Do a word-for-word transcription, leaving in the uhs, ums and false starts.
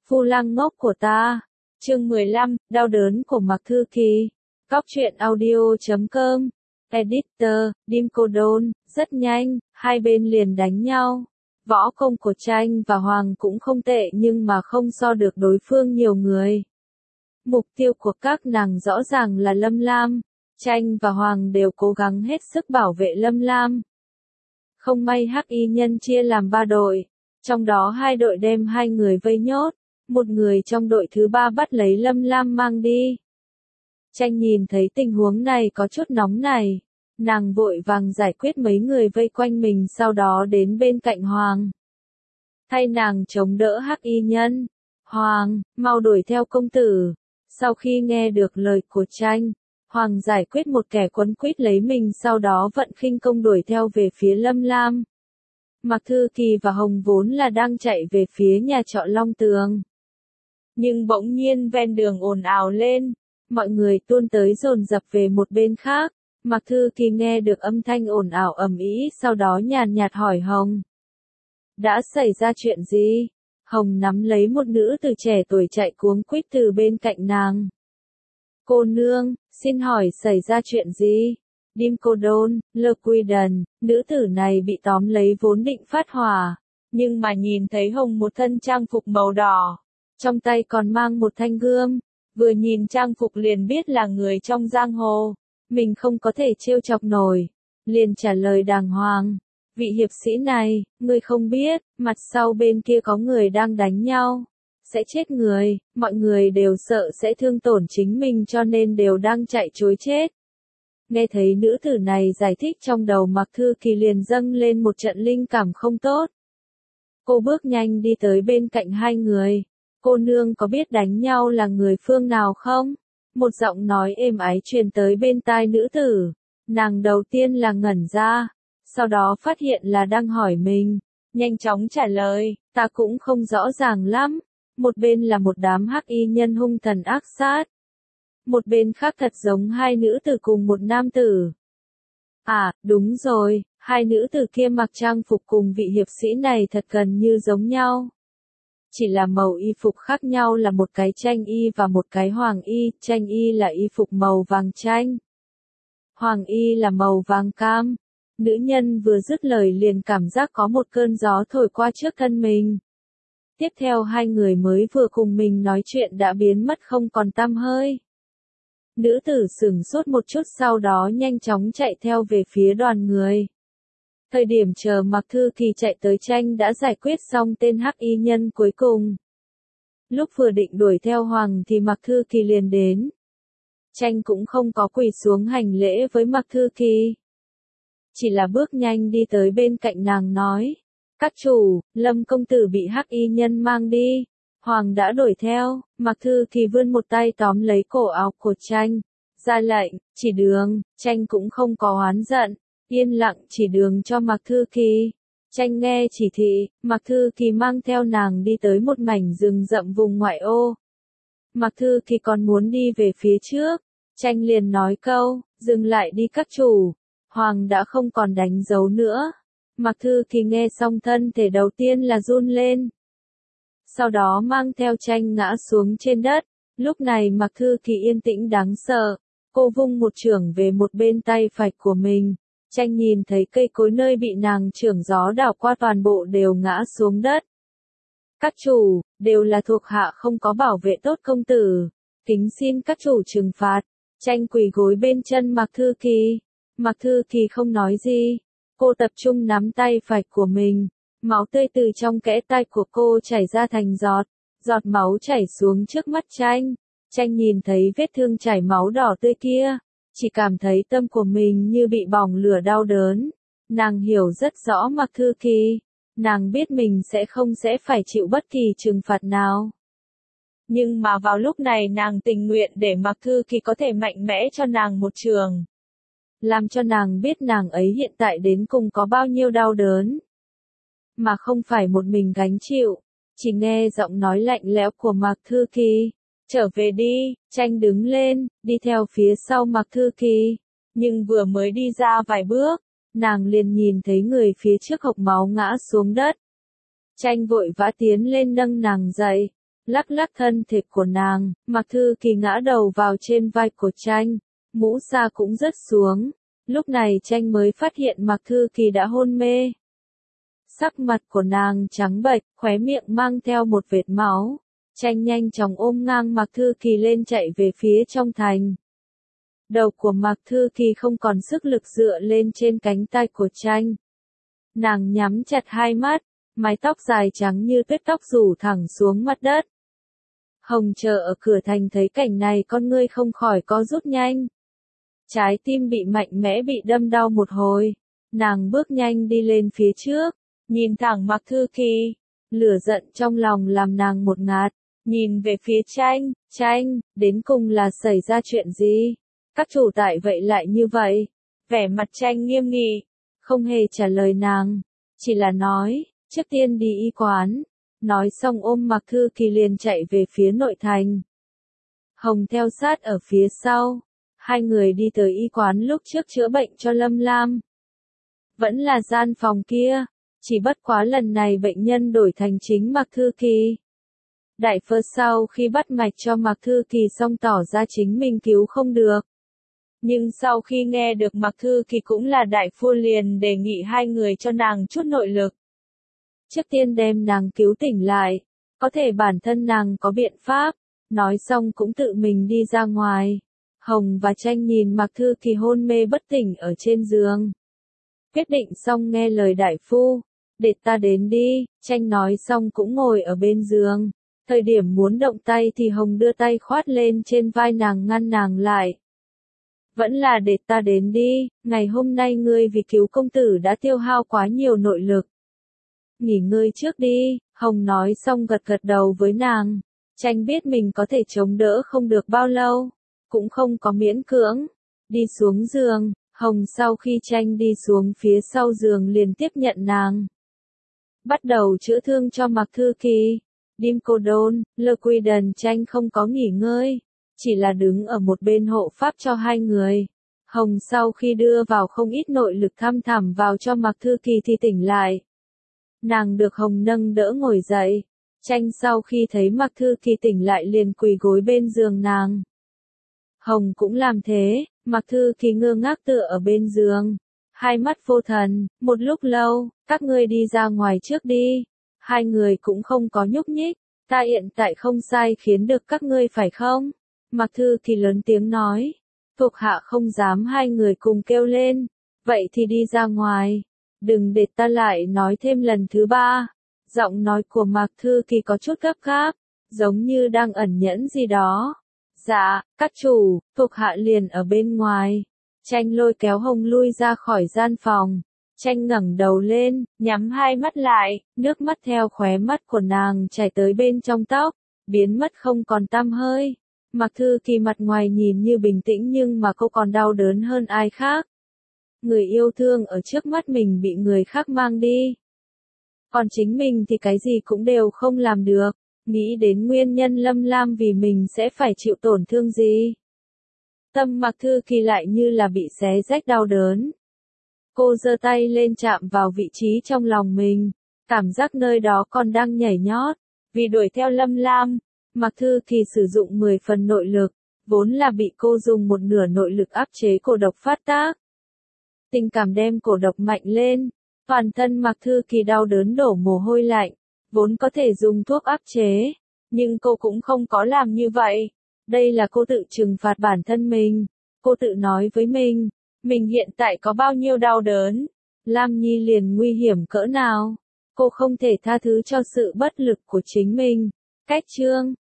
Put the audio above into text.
Phu lang ngốc của ta. Chương mười lăm, đau đớn của Mạc Thư Kỳ. Cóc truyện audio chấm com. Editor, Dim Cô Đôn. Rất nhanh, hai bên liền đánh nhau. Võ công của Tranh và Hoàng cũng không tệ nhưng mà không so được đối phương nhiều người. Mục tiêu của các nàng rõ ràng là Lâm Lam. Tranh và Hoàng đều cố gắng hết sức bảo vệ Lâm Lam. Không may hắc y nhân chia làm ba đội. Trong đó hai đội đem hai người vây nhốt. Một người trong đội thứ ba bắt lấy Lâm Lam mang đi. Tranh nhìn thấy tình huống này có chút nóng này. Nàng vội vàng giải quyết mấy người vây quanh mình sau đó đến bên cạnh Hoàng. Thay nàng chống đỡ hắc y nhân. Hoàng, mau đuổi theo công tử. Sau khi nghe được lời của Tranh, Hoàng giải quyết một kẻ quấn quýt lấy mình sau đó vận khinh công đuổi theo về phía Lâm Lam. Mạc Thư Kỳ và Hồng vốn là đang chạy về phía nhà trọ Long Tường. Nhưng bỗng nhiên ven đường ồn ào lên, mọi người tuôn tới dồn dập về một bên khác. Mạc Thư Kỳ nghe được âm thanh ồn ào ầm ĩ, sau đó nhàn nhạt hỏi Hồng. Đã xảy ra chuyện gì? Hồng nắm lấy một nữ từ trẻ tuổi chạy cuống quýt từ bên cạnh nàng. Cô nương, xin hỏi xảy ra chuyện gì? Dim Cô Đôn, Lơ Quy Đần, nữ tử này bị tóm lấy vốn định phát hỏa, nhưng mà nhìn thấy Hồng một thân trang phục màu đỏ, trong tay còn mang một thanh gươm, vừa nhìn trang phục liền biết là người trong giang hồ, mình không có thể trêu chọc nổi, liền trả lời đàng hoàng. Vị hiệp sĩ này, ngươi không biết, mặt sau bên kia có người đang đánh nhau, sẽ chết người, mọi người đều sợ sẽ thương tổn chính mình cho nên đều đang chạy trối chết. Nghe thấy nữ tử này giải thích trong đầu Mạc Thư Kỳ liền dâng lên một trận linh cảm không tốt. Cô bước nhanh đi tới bên cạnh hai người. Cô nương có biết đánh nhau là người phương nào không? Một giọng nói êm ái truyền tới bên tai nữ tử. Nàng đầu tiên là ngẩn ra, sau đó phát hiện là đang hỏi mình. Nhanh chóng trả lời, ta cũng không rõ ràng lắm. Một bên là một đám hắc y nhân hung thần ác sát. Một bên khác thật giống hai nữ tử cùng một nam tử. À, đúng rồi, hai nữ tử kia mặc trang phục cùng vị hiệp sĩ này thật gần như giống nhau. Chỉ là màu y phục khác nhau là một cái tranh y và một cái hoàng y, tranh y là y phục màu vàng chanh. Hoàng y là màu vàng cam. Nữ nhân vừa dứt lời liền cảm giác có một cơn gió thổi qua trước thân mình. Tiếp theo hai người mới vừa cùng mình nói chuyện đã biến mất không còn tăm hơi. Nữ tử sửng sốt một chút sau đó nhanh chóng chạy theo về phía đoàn người. Thời điểm chờ Mạc Thư Kỳ chạy tới Tranh đã giải quyết xong tên hắc y nhân cuối cùng. Lúc vừa định đuổi theo Hoàng thì Mạc Thư Kỳ liền đến. Tranh cũng không có quỳ xuống hành lễ với Mạc Thư Kỳ. Chỉ là bước nhanh đi tới bên cạnh nàng nói. Các chủ, Lâm công tử bị hắc y nhân mang đi. Hoàng đã đuổi theo, Mạc Thư Kỳ vươn một tay tóm lấy cổ áo của Tranh. Ra lệnh, chỉ đường, Tranh cũng không có oán giận. Yên lặng chỉ đường cho Mạc Thư Kỳ. Tranh nghe chỉ thị, Mạc Thư Kỳ mang theo nàng đi tới một mảnh rừng rậm vùng ngoại ô. Mạc Thư Kỳ còn muốn đi về phía trước. Tranh liền nói câu, dừng lại đi các chủ. Hoàng đã không còn đánh dấu nữa. Mạc Thư Kỳ nghe xong thân thể đầu tiên là run lên. Sau đó mang theo Tranh ngã xuống trên đất. Lúc này Mạc Thư Kỳ yên tĩnh đáng sợ. Cô vung một chưởng về một bên tay phải của mình. Tranh nhìn thấy cây cối nơi bị nàng chưởng gió đảo qua toàn bộ đều ngã xuống đất. Các chủ, đều là thuộc hạ không có bảo vệ tốt công tử. Kính xin các chủ trừng phạt. Tranh quỳ gối bên chân Mạc Thư Kỳ. Mạc Thư Kỳ không nói gì. Cô tập trung nắm tay phải của mình. Máu tươi từ trong kẽ tay của cô chảy ra thành giọt. Giọt máu chảy xuống trước mắt Tranh. Tranh nhìn thấy vết thương chảy máu đỏ tươi kia. Chỉ cảm thấy tâm của mình như bị bỏng lửa đau đớn. Nàng hiểu rất rõ Mạc Thư Kỳ. Nàng biết mình sẽ không sẽ phải chịu bất kỳ trừng phạt nào. Nhưng mà vào lúc này nàng tình nguyện để Mạc Thư Kỳ có thể mạnh mẽ cho nàng một trường. Làm cho nàng biết nàng ấy hiện tại đến cùng có bao nhiêu đau đớn. Mà không phải một mình gánh chịu. Chỉ nghe giọng nói lạnh lẽo của Mạc Thư Kỳ. Trở về đi, Tranh đứng lên, đi theo phía sau Mạc Thư Kỳ. Nhưng vừa mới đi ra vài bước, nàng liền nhìn thấy người phía trước hộc máu ngã xuống đất. Tranh vội vã tiến lên nâng nàng dậy. lắc lắc thân thể của nàng, Mạc Thư Kỳ ngã đầu vào trên vai của Tranh, mũ sa cũng rớt xuống. Lúc này Tranh mới phát hiện Mạc Thư Kỳ đã hôn mê. Sắc mặt của nàng trắng bệch, khóe miệng mang theo một vệt máu. Tranh nhanh chóng ôm ngang Mạc Thư Kỳ lên chạy về phía trong thành. Đầu của Mạc Thư Kỳ không còn sức lực dựa lên trên cánh tay của Tranh. Nàng nhắm chặt hai mắt, mái tóc dài trắng như tuyết tóc rủ thẳng xuống mặt đất. Hồng chờ ở cửa thành thấy cảnh này con ngươi không khỏi co rút nhanh. Trái tim bị mạnh mẽ bị đâm đau một hồi. Nàng bước nhanh đi lên phía trước, nhìn thẳng Mạc Thư Kỳ. Lửa giận trong lòng làm nàng một ngạt, nhìn về phía Tranh, Tranh, đến cùng là xảy ra chuyện gì? Các chủ tại vậy lại như vậy. Vẻ mặt Tranh nghiêm nghị, không hề trả lời nàng, chỉ là nói, trước tiên đi y quán. Nói xong ôm Mạc Thư Kỳ liền chạy về phía nội thành. Hồng theo sát ở phía sau. Hai người đi tới y quán lúc trước chữa bệnh cho Lâm Lam. Vẫn là gian phòng kia, chỉ bất quá lần này bệnh nhân đổi thành chính Mạc Thư Kỳ. Đại phu sau khi bắt mạch cho Mạc Thư Kỳ xong tỏ ra chính mình cứu không được. Nhưng sau khi nghe được Mạc Thư Kỳ cũng là đại phu liền đề nghị hai người cho nàng chút nội lực. Trước tiên đem nàng cứu tỉnh lại, có thể bản thân nàng có biện pháp, nói xong cũng tự mình đi ra ngoài. Hồng và Tranh nhìn Mạc Thư Kỳ hôn mê bất tỉnh ở trên giường. Quyết định xong nghe lời đại phu, để ta đến đi, Tranh nói xong cũng ngồi ở bên giường. Thời điểm muốn động tay thì Hồng đưa tay khoát lên trên vai nàng ngăn nàng lại. Vẫn là để ta đến đi, ngày hôm nay ngươi vì cứu công tử đã tiêu hao quá nhiều nội lực. Nghỉ ngơi trước đi, Hồng nói xong gật gật đầu với nàng. Tranh biết mình có thể chống đỡ không được bao lâu, cũng không có miễn cưỡng. Đi xuống giường, Hồng sau khi Tranh đi xuống phía sau giường liền tiếp nhận nàng. Bắt đầu chữa thương cho Mạc Thư Kỳ. Dimcodon, Liquidon Tranh không có nghỉ ngơi, chỉ là đứng ở một bên hộ pháp cho hai người. Hồng sau khi đưa vào không ít nội lực thăm thẳm vào cho Mạc Thư Kỳ thì tỉnh lại. Nàng được Hồng nâng đỡ ngồi dậy. Tranh sau khi thấy Mạc Thư Kỳ tỉnh lại liền quỳ gối bên giường nàng. Hồng cũng làm thế, Mạc Thư Kỳ ngơ ngác tựa ở bên giường. Hai mắt vô thần, một lúc lâu, các ngươi đi ra ngoài trước đi. Hai người cũng không có nhúc nhích, ta hiện tại không sai khiến được các ngươi phải không? Mạc Thư Kỳ lớn tiếng nói, thuộc hạ không dám hai người cùng kêu lên, vậy thì đi ra ngoài, đừng để ta lại nói thêm lần thứ ba. Giọng nói của Mạc Thư Kỳ có chút gấp gáp, giống như đang ẩn nhẫn gì đó. Dạ, các chủ, thuộc hạ liền ở bên ngoài. Tranh lôi kéo Hồng lui ra khỏi gian phòng. Tranh ngẩng đầu lên, nhắm hai mắt lại, nước mắt theo khóe mắt của nàng chảy tới bên trong tóc, biến mất không còn tăm hơi. Mạc Thư Kỳ mặt ngoài nhìn như bình tĩnh nhưng mà cô còn đau đớn hơn ai khác. Người yêu thương ở trước mắt mình bị người khác mang đi. Còn chính mình thì cái gì cũng đều không làm được, nghĩ đến nguyên nhân Lâm Lam vì mình sẽ phải chịu tổn thương gì. Tâm Mạc Thư Kỳ lại như là bị xé rách đau đớn. Cô giơ tay lên chạm vào vị trí trong lòng mình, cảm giác nơi đó còn đang nhảy nhót. Vì đuổi theo Lâm Lam, Mạc Thư Kỳ sử dụng mười phần nội lực, vốn là bị cô dùng một nửa nội lực áp chế cổ độc phát tác. Tình cảm đem cổ độc mạnh lên, toàn thân Mạc Thư Kỳ đau đớn đổ mồ hôi lạnh, vốn có thể dùng thuốc áp chế, nhưng cô cũng không có làm như vậy. Đây là cô tự trừng phạt bản thân mình, cô tự nói với mình. Mình hiện tại có bao nhiêu đau đớn, Lam Nhi liền nguy hiểm cỡ nào, cô không thể tha thứ cho sự bất lực của chính mình. Cách chương